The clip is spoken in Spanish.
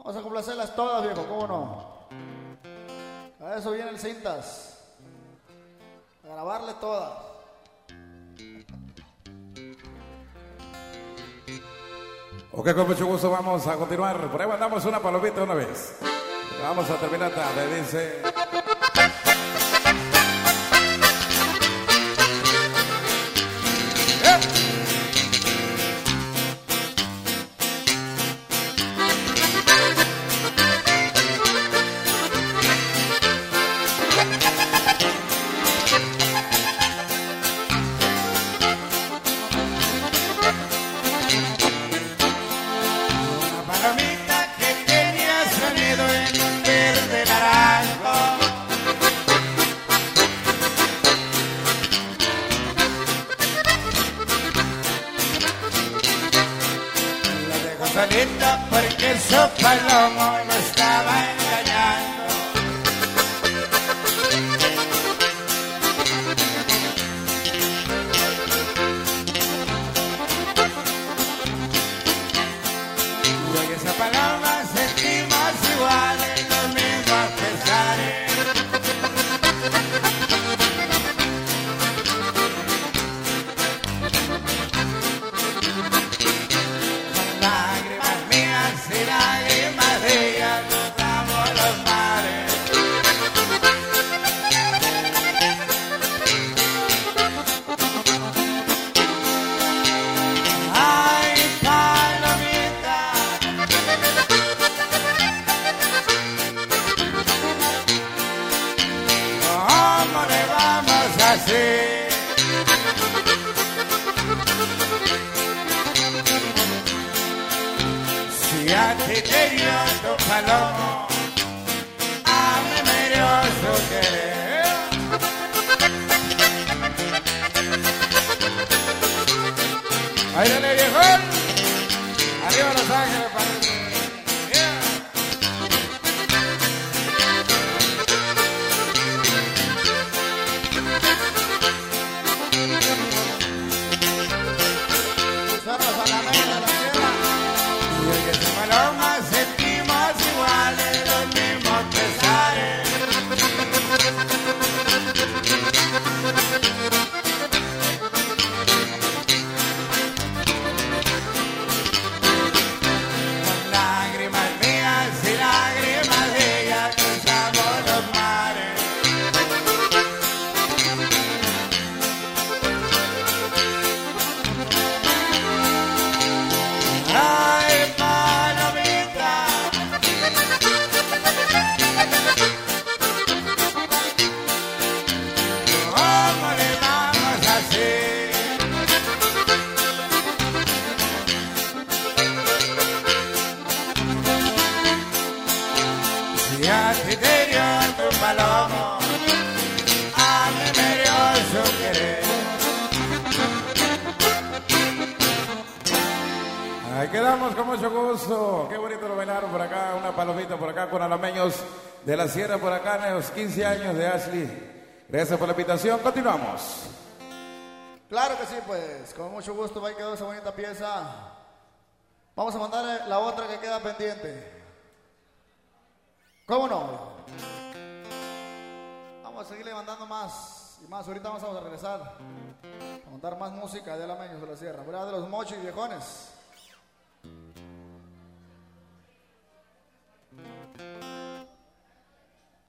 Vamos a complacerlas todas, viejo, ¿cómo no? A eso viene el Cintas. A grabarle todas. Ok, con mucho gusto vamos a continuar. Por ahí mandamos una palomita una vez. Vamos a terminar tarde, dice. Solita porque su palomo lo estaba engañando. Yo y esa paloma sentimos iguales los mismos pesares. Y lágrimas de ella cruzamos los mares. Ay, palomita, ¿cómo le vamos a hacer? Si a ti te dio tu palomo, a mí me dio su querer. Ahí dale, viejón. Arriba Los Ángeles, padre. Yeah. Cerros a la mesa de la tierra. Yo y esa paloma sentimos iguales los mismos pesares. Con lágrimas mías y lágrimas de ella cruzamos los mares. Ay, palomita, ¿cómo le vamos a hacer? Si a ti te dio tu palomo, a mí me dio su querer. Ahí quedamos con mucho gusto. Qué bonito lo bailaron por acá. Una palomita por acá con alameños de la Sierra por acá en los 15 años de Ashley. Gracias por la invitación. Continuamos. Claro que sí, pues, con mucho gusto. Ahí quedó esa bonita pieza. Vamos a mandar la otra que queda pendiente. ¿Cómo no? Vamos a seguirle mandando más y más. Ahorita vamos a regresar a montar más música de alameños de la Sierra. ¿Verdad? De los mochis viejones.